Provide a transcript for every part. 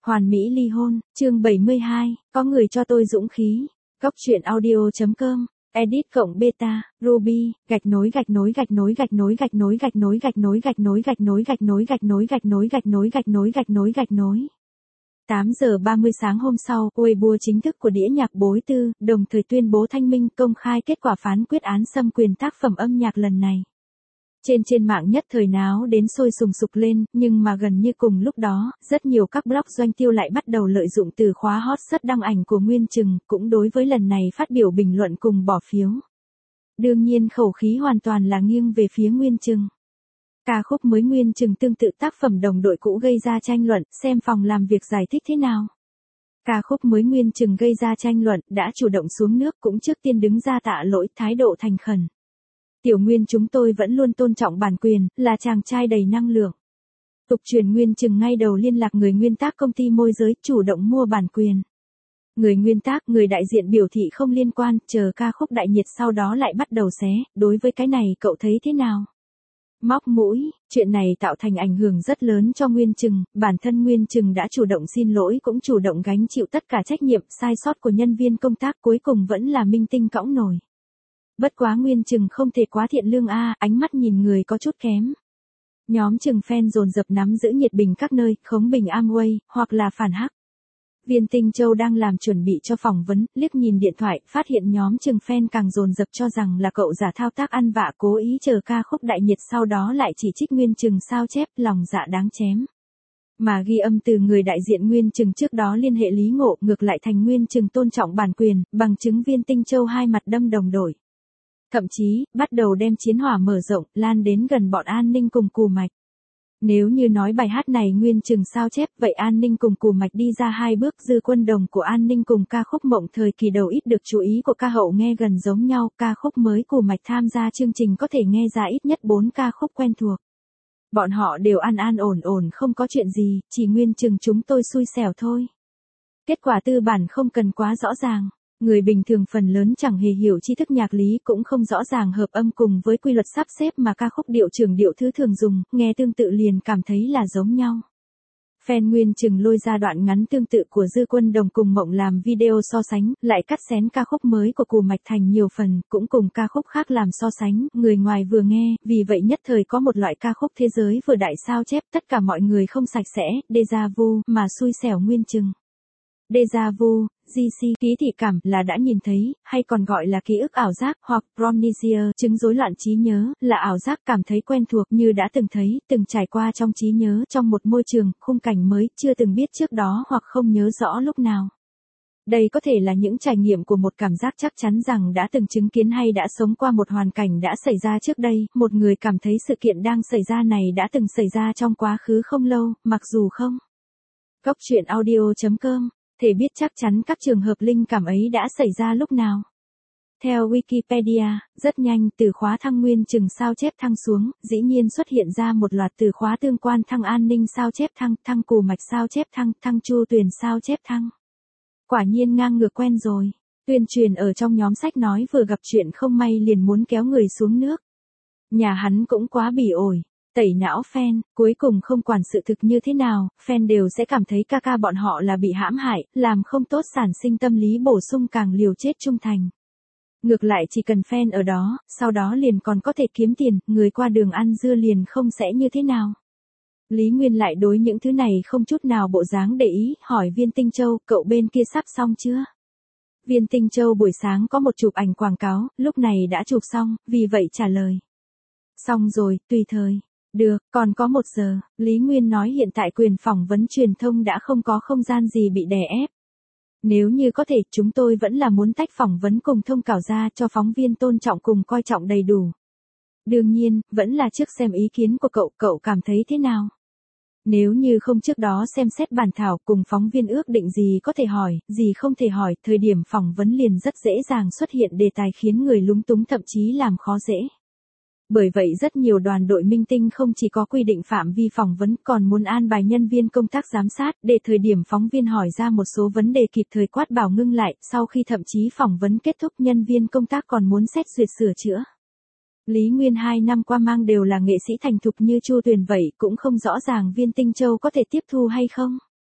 Hoàn mỹ ly hôn, chương 72, có người cho tôi dũng khí. Góc truyện audio.com, edit cộng beta, Ruby, gạch nối. 8 giờ 30 sáng hôm sau, Weibo chính thức của đĩa nhạc Bối Tư, đồng thời tuyên bố thanh minh công khai kết quả phán quyết án xâm quyền tác phẩm âm nhạc lần này. Trên mạng nhất thời náo đến sôi sùng sục lên, nhưng mà gần như cùng lúc đó, rất nhiều các blog doanh tiêu lại bắt đầu lợi dụng từ khóa hot search đăng ảnh của Nguyên Trừng, cũng đối với lần này phát biểu bình luận cùng bỏ phiếu. Đương nhiên khẩu khí hoàn toàn là nghiêng về phía Nguyên Trừng. Ca khúc mới Nguyên Trừng tương tự tác phẩm đồng đội cũ gây ra tranh luận, xem phòng làm việc giải thích thế nào. Ca khúc mới Nguyên Trừng gây ra tranh luận, đã chủ động xuống nước cũng trước tiên đứng ra tạ lỗi, thái độ thành khẩn. Tiểu Nguyên chúng tôi vẫn luôn tôn trọng bản quyền, là chàng trai đầy năng lượng. Tục truyền Nguyên Trừng ngay đầu liên lạc người nguyên tác công ty môi giới, chủ động mua bản quyền. Người nguyên tác, người đại diện biểu thị không liên quan, chờ ca khúc đại nhiệt sau đó lại bắt đầu xé, đối với cái này cậu thấy thế nào? Móc mũi, chuyện này tạo thành ảnh hưởng rất lớn cho Nguyên Trừng, bản thân Nguyên Trừng đã chủ động xin lỗi cũng chủ động gánh chịu tất cả trách nhiệm, sai sót của nhân viên công tác cuối cùng vẫn là minh tinh cõng nổi. Bất quá Nguyên Trừng không thể quá thiện lương ánh mắt nhìn người có chút kém. Nhóm Trừng fan dồn dập nắm giữ nhiệt bình các nơi, khống bình Amway, hoặc là phản hắc. Viên Tinh Châu đang làm chuẩn bị cho phỏng vấn, liếc nhìn điện thoại, phát hiện nhóm Trừng fan càng dồn dập cho rằng là cậu giả thao tác ăn vạ cố ý chờ ca khúc đại nhiệt sau đó lại chỉ trích Nguyên Trừng sao chép, lòng dạ đáng chém. Mà ghi âm từ người đại diện Nguyên Trừng trước đó liên hệ Lý Ngộ, ngược lại thành Nguyên Trừng tôn trọng bản quyền, bằng chứng Viên Tinh Châu hai mặt đâm đồng đội. Thậm chí, bắt đầu đem chiến hỏa mở rộng, lan đến gần bọn An Ninh cùng Cù Mạch. Nếu như nói bài hát này Nguyên Trừng sao chép, vậy An Ninh cùng Cù Mạch đi ra hai bước, Dư Quân Đồng của An Ninh cùng ca khúc Mộng thời kỳ đầu ít được chú ý của ca hậu nghe gần giống nhau, ca khúc mới Cù Mạch tham gia chương trình có thể nghe ra ít nhất 4 ca khúc quen thuộc. Bọn họ đều an ổn không có chuyện gì, chỉ Nguyên Trừng chúng tôi xui xẻo thôi. Kết quả tư bản không cần quá rõ ràng. Người bình thường phần lớn chẳng hề hiểu tri thức nhạc lý cũng không rõ ràng hợp âm cùng với quy luật sắp xếp mà ca khúc điệu trưởng điệu thứ thường dùng, nghe tương tự liền cảm thấy là giống nhau. Fan Nguyên Trừng lôi ra đoạn ngắn tương tự của Dư Quân Đồng cùng Mộng làm video so sánh, lại cắt xén ca khúc mới của Cù Mạch thành nhiều phần, cũng cùng ca khúc khác làm so sánh, người ngoài vừa nghe, vì vậy nhất thời có một loại ca khúc thế giới vừa đại sao chép, tất cả mọi người không sạch sẽ, déjà vu, mà xui xẻo Nguyên Trừng. Déjà vu, GC, ký thị cảm là đã nhìn thấy, hay còn gọi là ký ức ảo giác, hoặc Promnesia, chứng rối loạn trí nhớ, là ảo giác cảm thấy quen thuộc như đã từng thấy, từng trải qua trong trí nhớ trong một môi trường, khung cảnh mới, chưa từng biết trước đó hoặc không nhớ rõ lúc nào. Đây có thể là những trải nghiệm của một cảm giác chắc chắn rằng đã từng chứng kiến hay đã sống qua một hoàn cảnh đã xảy ra trước đây, một người cảm thấy sự kiện đang xảy ra này đã từng xảy ra trong quá khứ không lâu, mặc dù không. Góc truyện audio.com thể biết chắc chắn các trường hợp linh cảm ấy đã xảy ra lúc nào. Theo Wikipedia, rất nhanh từ khóa thăng Nguyên Trừng sao chép thăng xuống, dĩ nhiên xuất hiện ra một loạt từ khóa tương quan thăng An Ninh sao chép thăng, thăng Cù Mạch sao chép thăng, thăng Chu Tuyền sao chép thăng. Quả nhiên ngang ngược quen rồi, tuyên truyền ở trong nhóm sách nói vừa gặp chuyện không may liền muốn kéo người xuống nước. Nhà hắn cũng quá bỉ ổi. Tẩy não fan, cuối cùng không quản sự thực như thế nào, fan đều sẽ cảm thấy ca bọn họ là bị hãm hại, làm không tốt sản sinh tâm lý bổ sung càng liều chết trung thành. Ngược lại chỉ cần fan ở đó, sau đó liền còn có thể kiếm tiền, người qua đường ăn dưa liền không sẽ như thế nào. Lý Nguyên lại đối những thứ này không chút nào bộ dáng để ý, hỏi Viên Tinh Châu, cậu bên kia sắp xong chưa? Viên Tinh Châu buổi sáng có một chụp ảnh quảng cáo, lúc này đã chụp xong, vì vậy trả lời. Xong rồi, tùy thời. Được, còn có 1 giờ, Lý Nguyên nói hiện tại quyền phỏng vấn truyền thông đã không có không gian gì bị đè ép. Nếu như có thể, chúng tôi vẫn là muốn tách phỏng vấn cùng thông cáo ra cho phóng viên tôn trọng cùng coi trọng đầy đủ. Đương nhiên, vẫn là trước xem ý kiến của cậu cảm thấy thế nào? Nếu như không trước đó xem xét bản thảo cùng phóng viên ước định gì có thể hỏi, gì không thể hỏi, thời điểm phỏng vấn liền rất dễ dàng xuất hiện đề tài khiến người lúng túng thậm chí làm khó dễ. Bởi vậy rất nhiều đoàn đội minh tinh không chỉ có quy định phạm vi phỏng vấn còn muốn an bài nhân viên công tác giám sát để thời điểm phóng viên hỏi ra một số vấn đề kịp thời quát bảo ngưng lại, sau khi thậm chí phỏng vấn kết thúc nhân viên công tác còn muốn xét duyệt sửa chữa. Lý Nguyên 2 năm qua mang đều là nghệ sĩ thành thục như Chu Tuyền vậy cũng không rõ ràng Viên Tinh Châu có thể tiếp thu hay không.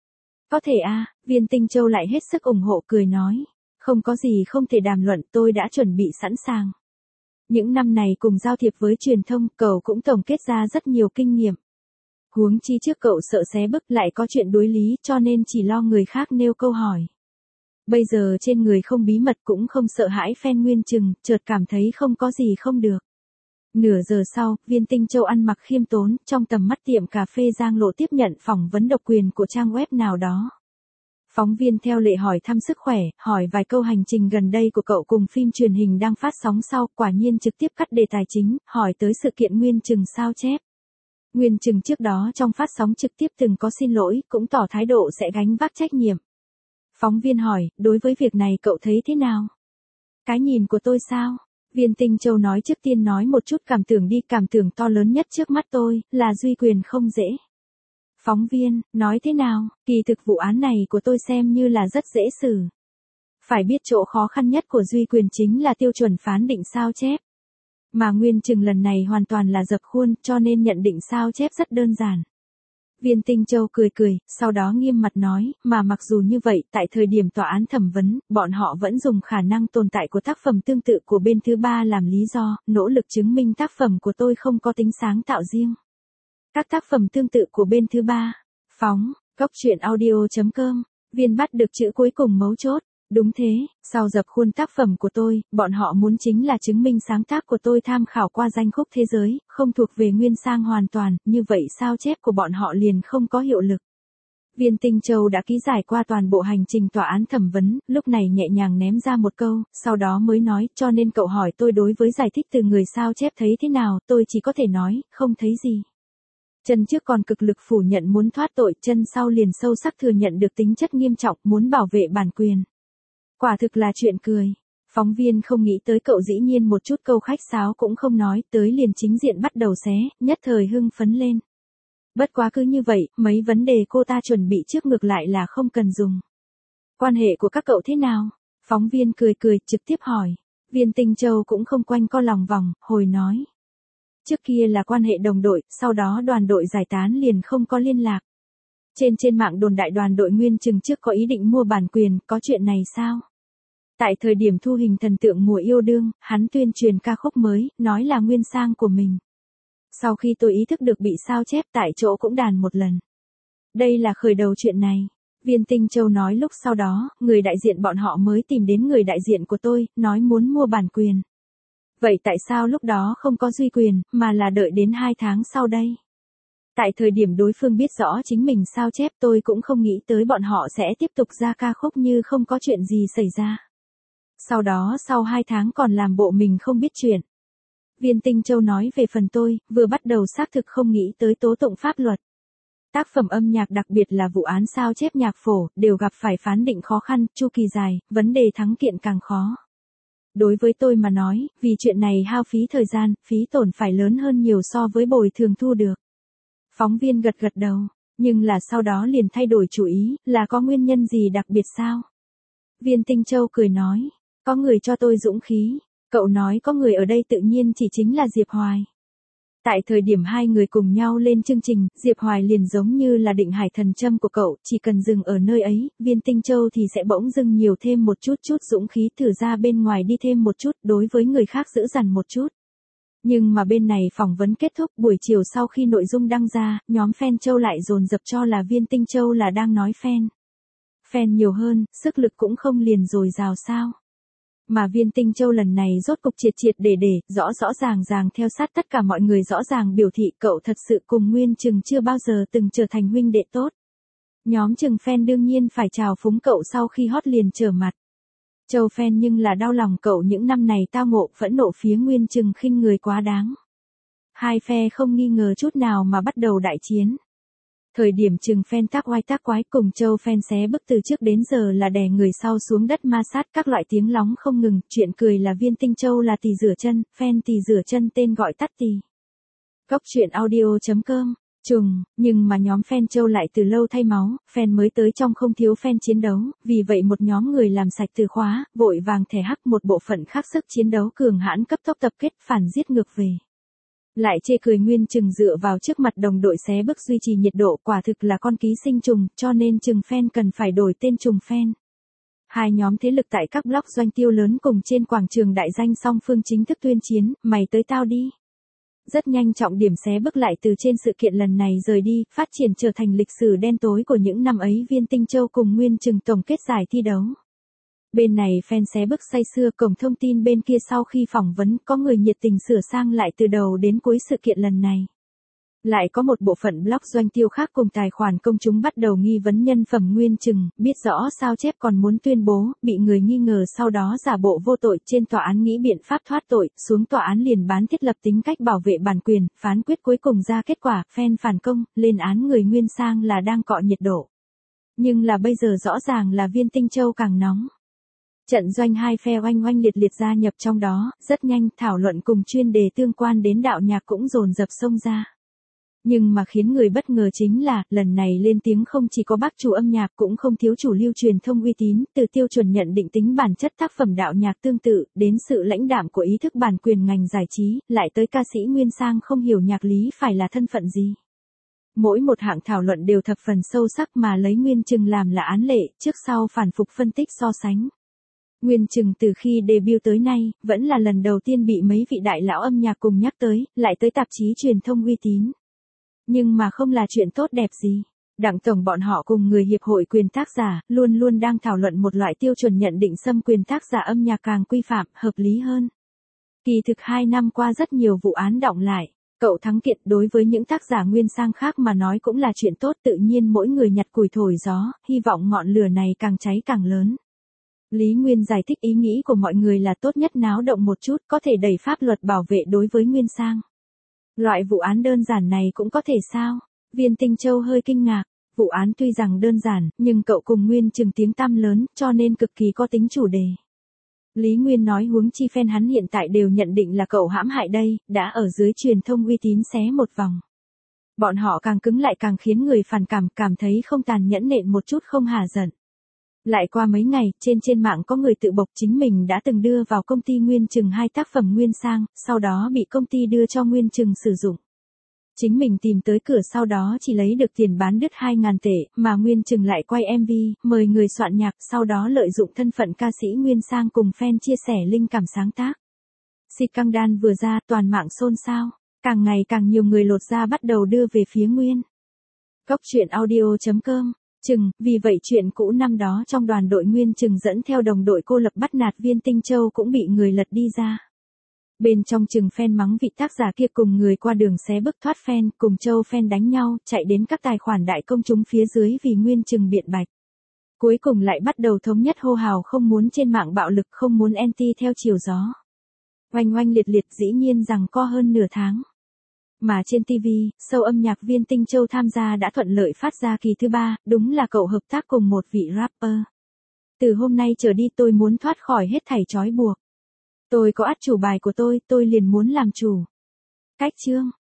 Có thể à, Viên Tinh Châu lại hết sức ủng hộ cười nói. Không có gì không thể đàm luận, tôi đã chuẩn bị sẵn sàng. Những năm này cùng giao thiệp với truyền thông, cậu cũng tổng kết ra rất nhiều kinh nghiệm. Huống chi trước cậu sợ xé bức lại có chuyện đối lý cho nên chỉ lo người khác nêu câu hỏi. Bây giờ trên người không bí mật cũng không sợ hãi fan Nguyên Trừng, chợt cảm thấy không có gì không được. Nửa giờ sau, Viên Tinh Châu ăn mặc khiêm tốn, trong tầm mắt tiệm cà phê Giang Lộ tiếp nhận phỏng vấn độc quyền của trang web nào đó. Phóng viên theo lệ hỏi thăm sức khỏe, hỏi vài câu hành trình gần đây của cậu cùng phim truyền hình đang phát sóng sau, quả nhiên trực tiếp cắt đề tài chính, hỏi tới sự kiện Nguyên Trừng sao chép. Nguyên Trừng trước đó trong phát sóng trực tiếp từng có xin lỗi, cũng tỏ thái độ sẽ gánh vác trách nhiệm. Phóng viên hỏi, đối với việc này cậu thấy thế nào? Cái nhìn của tôi sao? Viên Tinh Châu nói trước tiên nói một chút cảm tưởng đi, cảm tưởng to lớn nhất trước mắt tôi, là Duy Quyền không dễ. Phóng viên, nói thế nào, kỳ thực vụ án này của tôi xem như là rất dễ xử. Phải biết chỗ khó khăn nhất của Duy Quyền chính là tiêu chuẩn phán định sao chép. Mà Nguyên Trừng lần này hoàn toàn là dập khuôn, cho nên nhận định sao chép rất đơn giản. Viên Tinh Châu cười cười, sau đó nghiêm mặt nói, mà mặc dù như vậy, tại thời điểm tòa án thẩm vấn, bọn họ vẫn dùng khả năng tồn tại của tác phẩm tương tự của bên thứ ba làm lý do, nỗ lực chứng minh tác phẩm của tôi không có tính sáng tạo riêng. Các tác phẩm tương tự của bên thứ ba. Phóng, Góc Truyện Audio.com, Viên bắt được chữ cuối cùng mấu chốt. Đúng thế, sau dập khuôn tác phẩm của tôi, bọn họ muốn chính là chứng minh sáng tác của tôi tham khảo qua danh khúc thế giới, không thuộc về nguyên sang hoàn toàn, như vậy sao chép của bọn họ liền không có hiệu lực. Viên Tinh Châu đã ký giải qua toàn bộ hành trình tòa án thẩm vấn, lúc này nhẹ nhàng ném ra một câu, sau đó mới nói, cho nên cậu hỏi tôi đối với giải thích từ người sao chép thấy thế nào, tôi chỉ có thể nói, không thấy gì. Chân trước còn cực lực phủ nhận muốn thoát tội, chân sau liền sâu sắc thừa nhận được tính chất nghiêm trọng, muốn bảo vệ bản quyền. Quả thực là chuyện cười. Phóng viên không nghĩ tới cậu dĩ nhiên một chút câu khách sáo cũng không nói, tới liền chính diện bắt đầu xé, nhất thời hưng phấn lên. Bất quá cứ như vậy, mấy vấn đề cô ta chuẩn bị trước ngược lại là không cần dùng. Quan hệ của các cậu thế nào? Phóng viên cười cười, trực tiếp hỏi. Viên Tinh Châu cũng không quanh co lòng vòng, hồi nói. Trước kia là quan hệ đồng đội, sau đó đoàn đội giải tán liền không có liên lạc. Trên mạng đồn đại đoàn đội Nguyên Trừng trước có ý định mua bản quyền, có chuyện này sao? Tại thời điểm thu hình thần tượng mùa yêu đương, hắn tuyên truyền ca khúc mới, nói là nguyên sang của mình. Sau khi tôi ý thức được bị sao chép tại chỗ cũng đàn một lần. Đây là khởi đầu chuyện này. Viên Tinh Châu nói lúc sau đó, người đại diện bọn họ mới tìm đến người đại diện của tôi, nói muốn mua bản quyền. Vậy tại sao lúc đó không có Duy Quyền, mà là đợi đến 2 tháng sau đây? Tại thời điểm đối phương biết rõ chính mình sao chép tôi cũng không nghĩ tới bọn họ sẽ tiếp tục ra ca khúc như không có chuyện gì xảy ra. Sau đó sau 2 tháng còn làm bộ mình không biết chuyện. Viên Tinh Châu nói về phần tôi, vừa bắt đầu xác thực không nghĩ tới tố tụng pháp luật. Tác phẩm âm nhạc đặc biệt là vụ án sao chép nhạc phổ, đều gặp phải phán định khó khăn, chu kỳ dài, vấn đề thắng kiện càng khó. Đối với tôi mà nói, vì chuyện này hao phí thời gian, phí tổn phải lớn hơn nhiều so với bồi thường thu được. Phóng viên gật gật đầu, nhưng là sau đó liền thay đổi chủ ý, là có nguyên nhân gì đặc biệt sao? Viên Tinh Châu cười nói, có người cho tôi dũng khí, cậu nói có người ở đây tự nhiên chỉ chính là Diệp Hoài. Tại thời điểm hai người cùng nhau lên chương trình, Diệp Hoài liền giống như là định hải thần châm của cậu, chỉ cần dừng ở nơi ấy, Viên Tinh Châu thì sẽ bỗng dưng nhiều thêm một chút dũng khí thử ra bên ngoài đi thêm một chút, đối với người khác giữ dằn một chút. Nhưng mà bên này phỏng vấn kết thúc, buổi chiều sau khi nội dung đăng ra, nhóm fan Châu lại dồn dập cho là Viên Tinh Châu là đang nói fan. Fan nhiều hơn, sức lực cũng không liền dồi dào sao. Mà Viên Tinh Châu lần này rốt cục triệt để rõ ràng theo sát tất cả mọi người rõ ràng biểu thị cậu thật sự cùng Nguyên Trừng chưa bao giờ từng trở thành huynh đệ tốt. Nhóm Trừng fan đương nhiên phải chào phúng cậu sau khi hot liền trở mặt. Châu fan nhưng là đau lòng cậu những năm này tao ngộ phẫn nộ phía Nguyên Trừng khinh người quá đáng. Hai phe không nghi ngờ chút nào mà bắt đầu đại chiến. Thời điểm Trừng fan tác oai tác quái cùng Châu fan xé bức từ trước đến giờ là đè người sau xuống đất ma sát các loại tiếng lóng không ngừng, chuyện cười là Viên Tinh Châu là tỳ rửa chân, fan tỳ rửa chân tên gọi tắt tỳ. Góc Truyện Audio.com, nhưng mà nhóm fan Châu lại từ lâu thay máu, fan mới tới trong không thiếu fan chiến đấu, vì vậy một nhóm người làm sạch từ khóa, vội vàng thẻ hắc một bộ phận khác sức chiến đấu cường hãn cấp tốc tập kết phản giết ngược về. Lại chê cười Nguyên Trừng dựa vào trước mặt đồng đội xé bức duy trì nhiệt độ, quả thực là con ký sinh trùng, cho nên Trừng fan cần phải đổi tên Trùng fan. Hai nhóm thế lực tại các block doanh tiêu lớn cùng trên quảng trường đại danh song phương chính thức tuyên chiến, mày tới tao đi. Rất nhanh trọng điểm xé bước lại từ trên sự kiện lần này rời đi, phát triển trở thành lịch sử đen tối của những năm ấy Viên Tinh Châu cùng Nguyên Trừng tổng kết giải thi đấu. Bên này fan xé bước say sưa, cổng thông tin bên kia sau khi phỏng vấn có người nhiệt tình sửa sang lại từ đầu đến cuối sự kiện lần này. Lại có một bộ phận blog doanh tiêu khác cùng tài khoản công chúng bắt đầu nghi vấn nhân phẩm Nguyên Trừng, biết rõ sao chép còn muốn tuyên bố, bị người nghi ngờ sau đó giả bộ vô tội, trên tòa án nghĩ biện pháp thoát tội, xuống tòa án liền bán thiết lập tính cách bảo vệ bản quyền, phán quyết cuối cùng ra kết quả, fan phản công, lên án người Nguyên Sang là đang cọ nhiệt độ. Nhưng là bây giờ rõ ràng là Viên Tinh Châu càng nóng. Trận doanh hai phe oanh oanh liệt liệt gia nhập trong đó, rất nhanh thảo luận cùng chuyên đề tương quan đến đạo nhạc cũng dồn dập xông ra. Nhưng mà khiến người bất ngờ chính là, lần này lên tiếng không chỉ có bác chủ âm nhạc cũng không thiếu chủ lưu truyền thông uy tín, từ tiêu chuẩn nhận định tính bản chất tác phẩm đạo nhạc tương tự, đến sự lãnh đạm của ý thức bản quyền ngành giải trí, lại tới ca sĩ Nguyên Sang không hiểu nhạc lý phải là thân phận gì. Mỗi một hạng thảo luận đều thập phần sâu sắc mà lấy Nguyên Trừng làm là án lệ, trước sau phản phục phân tích so sánh. Nguyên Trừng từ khi debut tới nay, vẫn là lần đầu tiên bị mấy vị đại lão âm nhạc cùng nhắc tới, lại tới tạp chí truyền thông uy tín. Nhưng mà không là chuyện tốt đẹp gì. Đặng tổng bọn họ cùng người hiệp hội quyền tác giả, luôn luôn đang thảo luận một loại tiêu chuẩn nhận định xâm quyền tác giả âm nhạc càng quy phạm, hợp lý hơn. Kỳ thực 2 năm qua rất nhiều vụ án đọng lại. Cậu thắng kiện đối với những tác giả Nguyên Sang khác mà nói cũng là chuyện tốt, tự nhiên mỗi người nhặt củi thổi gió, hy vọng ngọn lửa này càng cháy càng lớn. Lý Nguyên giải thích ý nghĩ của mọi người là tốt nhất náo động một chút, có thể đẩy pháp luật bảo vệ đối với Nguyên Sang. Loại vụ án đơn giản này cũng có thể sao? Viên Tinh Châu hơi kinh ngạc. Vụ án tuy rằng đơn giản, nhưng cậu cùng Nguyên Trừng tiếng tăm lớn, cho nên cực kỳ có tính chủ đề. Lý Nguyên nói huống chi fan hắn hiện tại đều nhận định là cậu hãm hại đây, đã ở dưới truyền thông uy tín xé một vòng. Bọn họ càng cứng lại càng khiến người phản cảm thấy không tàn nhẫn nện một chút không hả giận. Lại qua mấy ngày, trên mạng có người tự bộc chính mình đã từng đưa vào công ty Nguyên Trừng 2 tác phẩm Nguyên Sang, sau đó bị công ty đưa cho Nguyên Trừng sử dụng. Chính mình tìm tới cửa sau đó chỉ lấy được tiền bán đứt 2.000 tệ, mà Nguyên Trừng lại quay MV, mời người soạn nhạc, sau đó lợi dụng thân phận ca sĩ Nguyên Sang cùng fan chia sẻ linh cảm sáng tác. Scandal vừa ra, toàn mạng xôn xao, càng ngày càng nhiều người lột da bắt đầu đưa về phía Nguyên. Góc truyện audio.com Trừng, vì vậy chuyện cũ năm đó trong đoàn đội Nguyên Trừng dẫn theo đồng đội cô lập bắt nạt Viên Tinh Châu cũng bị người lật đi ra. Bên trong Trừng fan mắng vị tác giả kia cùng người qua đường xé bức thoát fan, cùng Châu fan đánh nhau, chạy đến các tài khoản đại công chúng phía dưới vì Nguyên Trừng biện bạch. Cuối cùng lại bắt đầu thống nhất hô hào không muốn trên mạng bạo lực, không muốn anti theo chiều gió. Oanh oanh liệt liệt dĩ nhiên rằng co hơn nửa tháng. Mà trên TV, show âm nhạc Viên Tinh Châu tham gia đã thuận lợi phát ra kỳ thứ 3, đúng là cậu hợp tác cùng một vị rapper. Từ hôm nay trở đi tôi muốn thoát khỏi hết thảy trói buộc. Tôi có át chủ bài của tôi liền muốn làm chủ. Cách chương